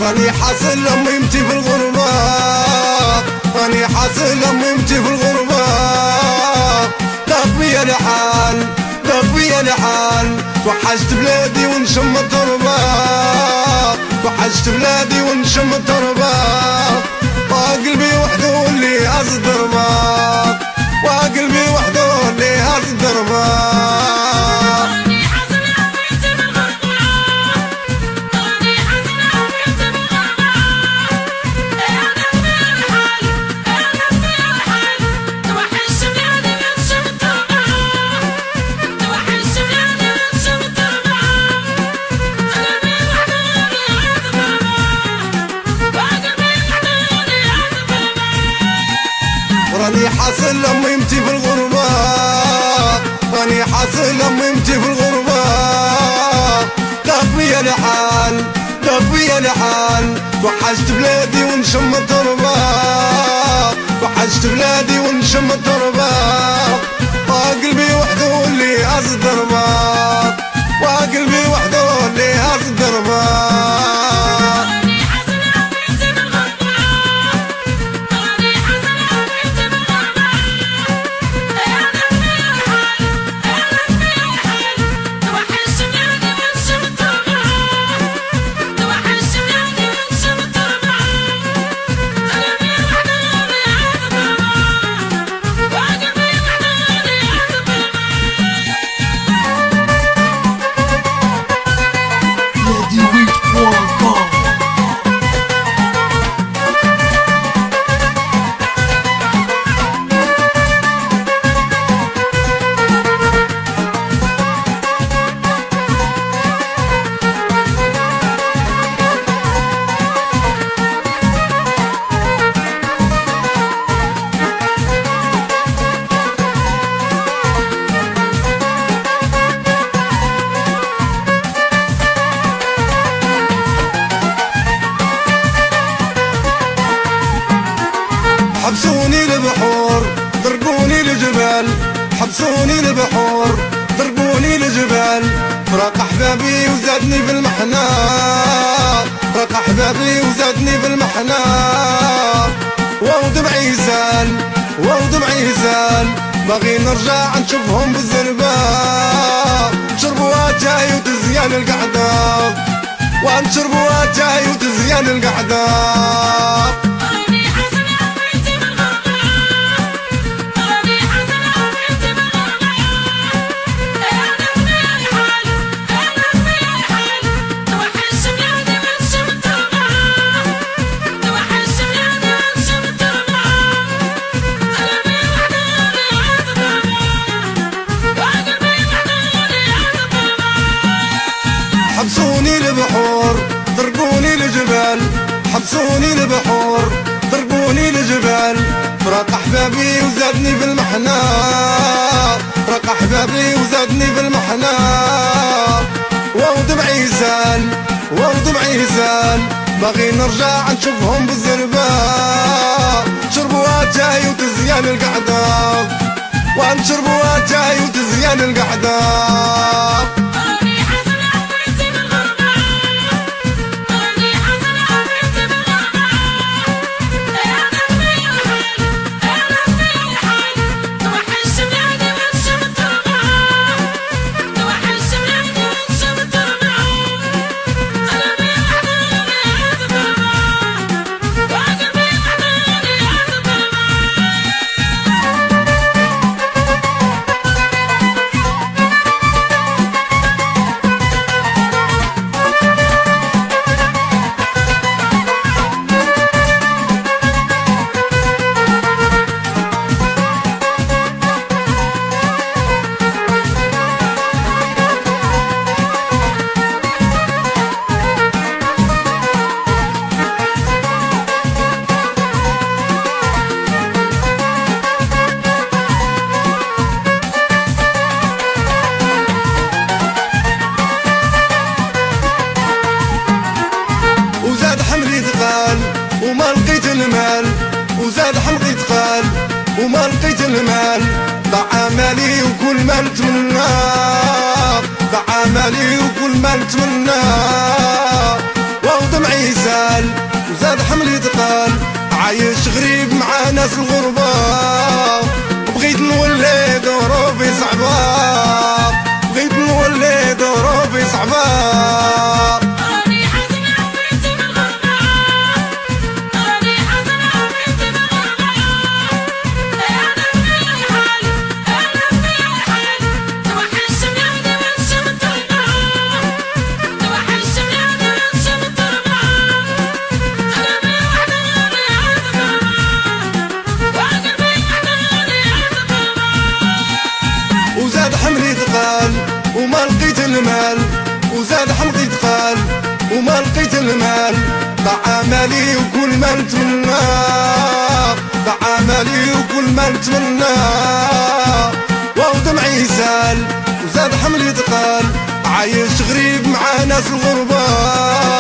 راني حاصل لميمتي في الغربة، راني حاصل لميمتي في الغربة. ضاق بيا الحال، ضاق بيا الحال، توحشت بلادي ونشم التربة، توحشت بلادي ونشم التربة. وقلبي وحده اللي هز الضربة، وقلبي وحده اللي هز الضربة. راني حاصل لميمتي في الغربة، راني حاصل لميمتي في الغربة. ضاق بيا الحال، ضاق بيا الحال، توحشت بلادي ونشم التربة، توحشت بلادي ونشم التربة. وقلبي وحده اللي هز الضربة، وقلبي وحده اللي هز الضربة. حبسوني البحور ضربوني الجبال، حبسوني البحور ضربوني الجبال. فراق احبابي وزادني في المحنة، فراق احبابي وزادني في المحنة. ودمعي زال، ودمعي زال، باغي نرجع نشوفهم بالزربة. نشربوا اتاي وتزيان القعدة، ونشربوا اتاي وتزيان القعدة. حبسوني البحور ضربوني الجبال، حبسوني البحور ضربوني الجبال. فراق احبابي وزادني في المحنة، فراق احبابي وزادني في المحنة. ودمعي زال، ودمعي زال، باغي نرجع نشوفهم بالزربة. شربوا اتاي وتزيان القعدة، ونشربوا اتاي وتزيان القعدة. وما لقيت المال، وزاد حمقي تقال وما لقيت المال. ضاع مالي وكل ما نتمنى، ضاع مالي وكل ما نتمنى. ودمعي زال، وزاد حملي ثقال عايش غريب مع ناس الغربة بغيت نولي ظروفي صعبة بغيت نولي ظروفي صعبة وزاد حملي ثقال وما لقيت المال وزاد حملي ثقال وما لقيت المال ضاع مالي وكل ما نتمنى ضاع مالي وكل ما نتمنى ودمعي سال وزاد حملي ثقال عايش غريب مع ناس الغربة